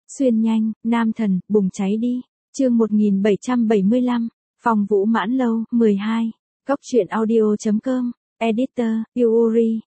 Xuyên nhanh, nam thần, bùng cháy đi. Chương 1775, Phong Vũ Mãn Lâu, 12. Cốc truyện audio.com. Editor, Yuri,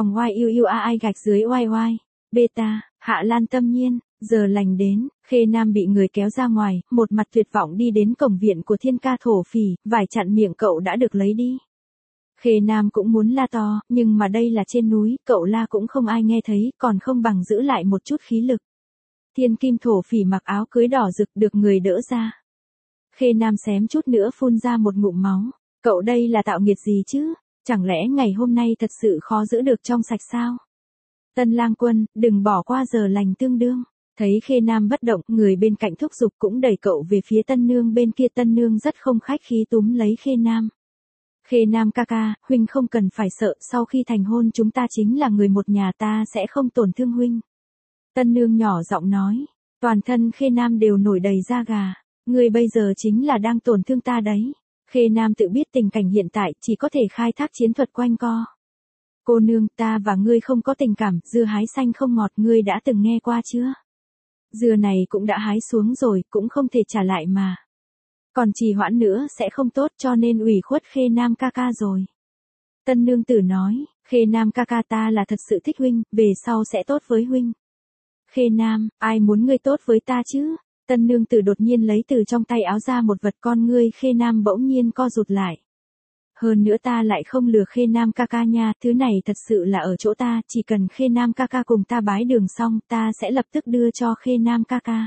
A-YUUAI-YY. Beta, Hạ Lan Tâm Nhiên. Giờ lành đến, Khê Nam bị người kéo ra ngoài, một mặt tuyệt vọng đi đến cổng viện của Thiên Ca thổ phỉ, vải chặn miệng cậu đã được lấy đi. Khê Nam cũng muốn la to, nhưng mà đây là trên núi, cậu la cũng không ai nghe thấy, còn không bằng giữ lại một chút khí lực. Thiên Kim thổ phỉ mặc áo cưới đỏ rực được người đỡ ra. Khê Nam xém chút nữa phun ra một ngụm máu. Cậu đây là tạo nghiệt gì chứ? Chẳng lẽ ngày hôm nay thật sự khó giữ được trong sạch sao? Tân Lang Quân, đừng bỏ qua giờ lành tương đương. Thấy Khê Nam bất động, người bên cạnh thúc giục cũng đẩy cậu về phía Tân Nương bên kia. Tân Nương rất không khách khí túm lấy Khê Nam. Khê Nam ca ca, huynh không cần phải sợ, sau khi thành hôn chúng ta chính là người một nhà, ta sẽ không tổn thương huynh. Tân Nương nhỏ giọng nói, toàn thân Khê Nam đều nổi đầy da gà. Ngươi bây giờ chính là đang tổn thương ta đấy. Khê Nam tự biết tình cảnh hiện tại chỉ có thể khai thác chiến thuật quanh co. Cô nương, ta và ngươi không có tình cảm, dưa hái xanh không ngọt, ngươi đã từng nghe qua chưa? Dưa này cũng đã hái xuống rồi, cũng không thể trả lại mà. Còn trì hoãn nữa sẽ không tốt, cho nên ủy khuất Khê Nam ca ca rồi. Tân Nương tử nói, Khê Nam ca ca, ta là thật sự thích huynh, về sau sẽ tốt với huynh. Khê Nam, ai muốn ngươi tốt với ta chứ? Tân Nương tử đột nhiên lấy từ trong tay áo ra một vật, con ngươi Khê Nam bỗng nhiên co rụt lại. Hơn nữa ta lại không lừa Khê Nam ca ca nha, thứ này thật sự là ở chỗ ta, chỉ cần Khê Nam ca ca cùng ta bái đường xong, ta sẽ lập tức đưa cho Khê Nam ca ca.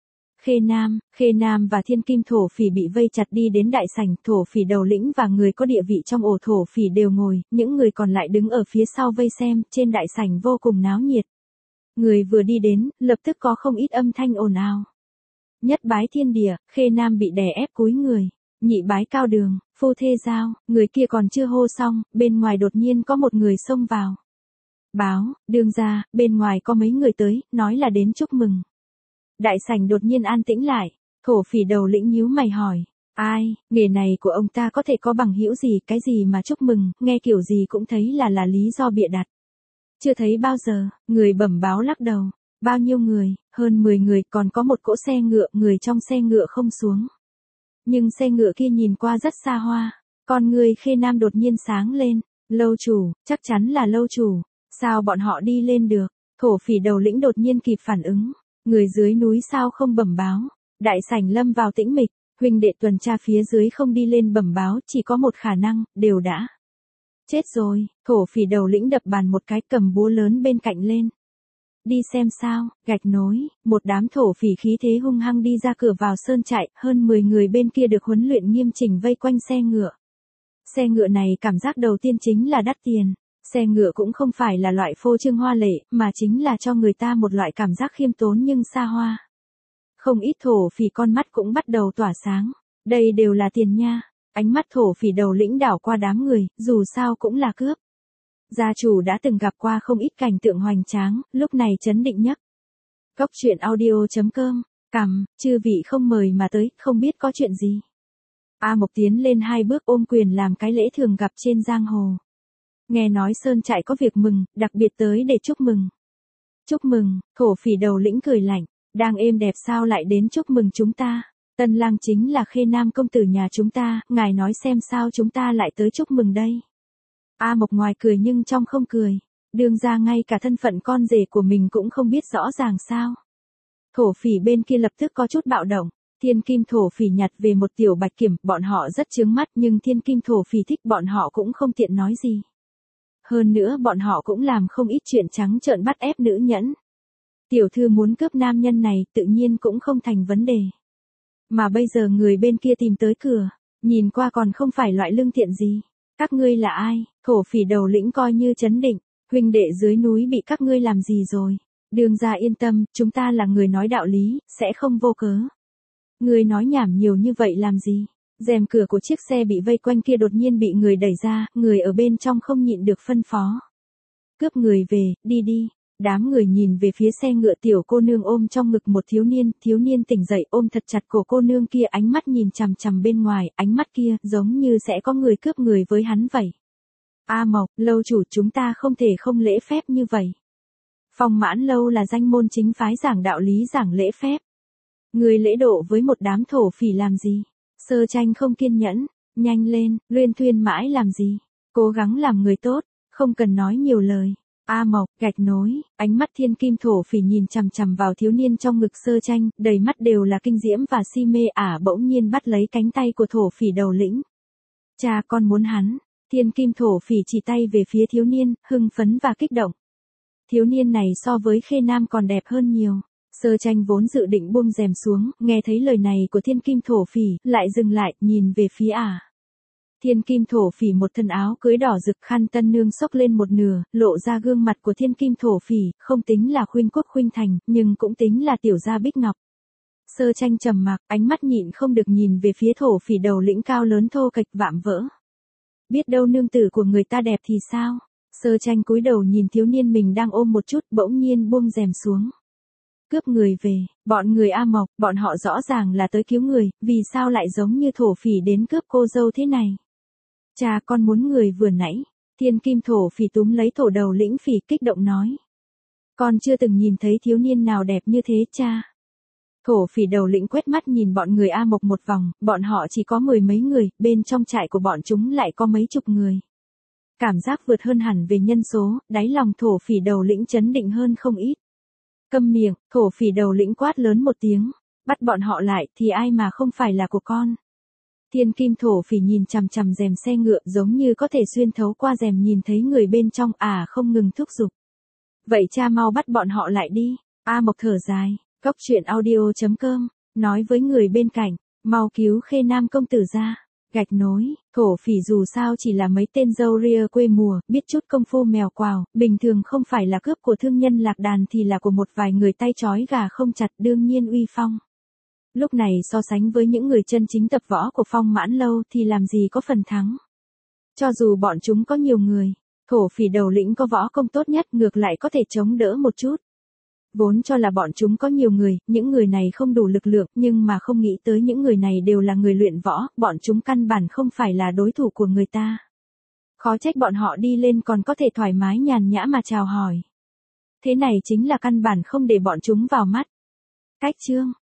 Khê Nam và Thiên Kim thổ phỉ bị vây chặt đi đến đại sảnh, thổ phỉ đầu lĩnh và người có địa vị trong ổ thổ phỉ đều ngồi, những người còn lại đứng ở phía sau vây xem, trên đại sảnh vô cùng náo nhiệt. Người vừa đi đến, lập tức có không ít âm thanh ồn ào. Nhất bái thiên địa, Khê Nam bị đè ép cúi người. Nhị bái cao đường, phu thê giao, người kia còn chưa hô xong, bên ngoài đột nhiên có một người xông vào. Báo, đương gia, bên ngoài có mấy người tới, nói là đến chúc mừng. Đại sảnh đột nhiên an tĩnh lại, thổ phỉ đầu lĩnh nhíu mày hỏi, ai, nghề này của ông ta có thể có bằng hữu gì, cái gì mà chúc mừng, nghe kiểu gì cũng thấy là lý do bịa đặt. Chưa thấy bao giờ, người bẩm báo lắc đầu, bao nhiêu người, hơn 10 người, còn có một cỗ xe ngựa, người trong xe ngựa không xuống. Nhưng xe ngựa kia nhìn qua rất xa hoa, con người Khê Nam đột nhiên sáng lên, lâu chủ, chắc chắn là lâu chủ, sao bọn họ đi lên được? Thổ phỉ đầu lĩnh đột nhiên kịp phản ứng, người dưới núi sao không bẩm báo? Đại sảnh lâm vào tĩnh mịch, huynh đệ tuần tra phía dưới không đi lên bẩm báo, chỉ có một khả năng, đều đã chết rồi. Thổ phỉ đầu lĩnh đập bàn một cái, cầm búa lớn bên cạnh lên. Đi xem sao, gạch nối, một đám thổ phỉ khí thế hung hăng đi ra cửa vào sơn trại, hơn 10 người bên kia được huấn luyện nghiêm chỉnh vây quanh xe ngựa. Xe ngựa này cảm giác đầu tiên chính là đắt tiền. Xe ngựa cũng không phải là loại phô trương hoa lệ, mà chính là cho người ta một loại cảm giác khiêm tốn nhưng xa hoa. Không ít thổ phỉ con mắt cũng bắt đầu tỏa sáng. Đây đều là tiền nha. Ánh mắt thổ phỉ đầu lĩnh đảo qua đám người, dù sao cũng là cướp. Gia chủ đã từng gặp qua không ít cảnh tượng hoành tráng, lúc này trấn định nhất. Cốc truyện audio.com, chư vị không mời mà tới, không biết có chuyện gì. A Mộc tiến lên 2 bước ôm quyền làm cái lễ thường gặp trên giang hồ. Nghe nói sơn trại có việc mừng, đặc biệt tới để chúc mừng. Chúc mừng, thổ phỉ đầu lĩnh cười lạnh, đang êm đẹp sao lại đến chúc mừng chúng ta. Tân Lang chính là Khê Nam công tử nhà chúng ta, ngài nói xem sao chúng ta lại tới chúc mừng đây. A Mộc ngoài cười nhưng trong không cười, đương ra ngay cả thân phận con rể của mình cũng không biết rõ ràng sao. Thổ phỉ bên kia lập tức có chút bạo động, Thiên Kim thổ phỉ nhặt về một tiểu bạch kiểm, bọn họ rất chướng mắt nhưng Thiên Kim thổ phỉ thích bọn họ cũng không tiện nói gì. Hơn nữa bọn họ cũng làm không ít chuyện trắng trợn bắt ép nữ nhẫn. Tiểu thư muốn cướp nam nhân này tự nhiên cũng không thành vấn đề. Mà bây giờ người bên kia tìm tới cửa, nhìn qua còn không phải loại lương thiện gì. Các ngươi là ai? Thổ phỉ đầu lĩnh coi như trấn định, huynh đệ dưới núi bị các ngươi làm gì rồi? Đường gia yên tâm, chúng ta là người nói đạo lý, sẽ không vô cớ. Ngươi nói nhảm nhiều như vậy làm gì? Rèm cửa của chiếc xe bị vây quanh kia đột nhiên bị người đẩy ra, người ở bên trong không nhịn được phân phó. Cướp người về, đi đi. Đám người nhìn về phía xe ngựa, tiểu cô nương ôm trong ngực một thiếu niên tỉnh dậy ôm thật chặt cổ cô nương kia, ánh mắt nhìn chằm chằm bên ngoài, ánh mắt kia giống như sẽ có người cướp người với hắn vậy. A Mộc, lâu chủ, chúng ta không thể không lễ phép như vậy. Phong Mãn Lâu là danh môn chính phái giảng đạo lý giảng lễ phép. Người lễ độ với một đám thổ phỉ làm gì? Sơ Tranh không kiên nhẫn, nhanh lên, luyên thuyên mãi làm gì? Cố gắng làm người tốt, không cần nói nhiều lời. A Mộc, gạch nối, ánh mắt thiên kim thổ phỉ nhìn chằm chằm vào thiếu niên trong ngực Sơ Tranh, đầy mắt đều là kinh diễm và si mê. Bỗng nhiên bắt lấy cánh tay của thổ phỉ đầu lĩnh. Cha con muốn hắn. Thiên kim thổ phỉ chỉ tay về phía thiếu niên, hưng phấn và kích động. Thiếu niên này so với Khê Nam còn đẹp hơn nhiều. Sơ Tranh vốn dự định buông rèm xuống, nghe thấy lời này của thiên kim thổ phỉ, lại dừng lại, nhìn về phía Thiên kim thổ phỉ một thân áo cưới đỏ rực, khăn tân nương xốc lên một nửa, lộ ra gương mặt của thiên kim thổ phỉ, không tính là khuynh quốc khuynh thành, nhưng cũng tính là tiểu gia bích ngọc. Sơ Tranh trầm mặc, ánh mắt nhịn không được nhìn về phía thổ phỉ đầu lĩnh cao lớn thô kệch vạm vỡ. Biết đâu nương tử của người ta đẹp thì sao? Sơ Tranh cúi đầu nhìn thiếu niên mình đang ôm một chút, bỗng nhiên buông rèm xuống. Cướp người về, bọn người A Mộc, bọn họ rõ ràng là tới cứu người, vì sao lại giống như thổ phỉ đến cướp cô dâu thế này? Cha con muốn người vừa nãy. Thiên kim thổ phỉ túm lấy thổ đầu lĩnh phỉ, kích động nói. Con chưa từng nhìn thấy thiếu niên nào đẹp như thế cha. Thổ phỉ đầu lĩnh quét mắt nhìn bọn người A Mộc một vòng, bọn họ chỉ có 10 mấy người, bên trong trại của bọn chúng lại có mấy chục người. Cảm giác vượt hơn hẳn về nhân số, đáy lòng thổ phỉ đầu lĩnh chấn định hơn không ít. Câm miệng, thổ phỉ đầu lĩnh quát lớn một tiếng. Bắt bọn họ lại, thì ai mà không phải là của con. Thiên kim thổ phỉ nhìn chằm chằm rèm xe ngựa, giống như có thể xuyên thấu qua rèm nhìn thấy người bên trong, không ngừng thúc giục. Vậy cha mau bắt bọn họ lại đi. A Mộc thở dài, Cốc truyện audio.com, nói với người bên cạnh, mau cứu Khê Nam công tử ra. Gạch nối, thổ phỉ dù sao chỉ là mấy tên râu ria quê mùa, biết chút công phu mèo quào, bình thường không phải là cướp của thương nhân lạc đàn thì là của một vài người tay trói gà không chặt, đương nhiên uy phong. Lúc này so sánh với những người chân chính tập võ của Phong Mãn Lâu thì làm gì có phần thắng. Cho dù bọn chúng có nhiều người, thổ phỉ đầu lĩnh có võ công tốt nhất ngược lại có thể chống đỡ một chút. Vốn cho là bọn chúng có nhiều người, những người này không đủ lực lượng, nhưng mà không nghĩ tới những người này đều là người luyện võ, bọn chúng căn bản không phải là đối thủ của người ta. Khó trách bọn họ đi lên còn có thể thoải mái nhàn nhã mà chào hỏi. Thế này chính là căn bản không để bọn chúng vào mắt. Cách chương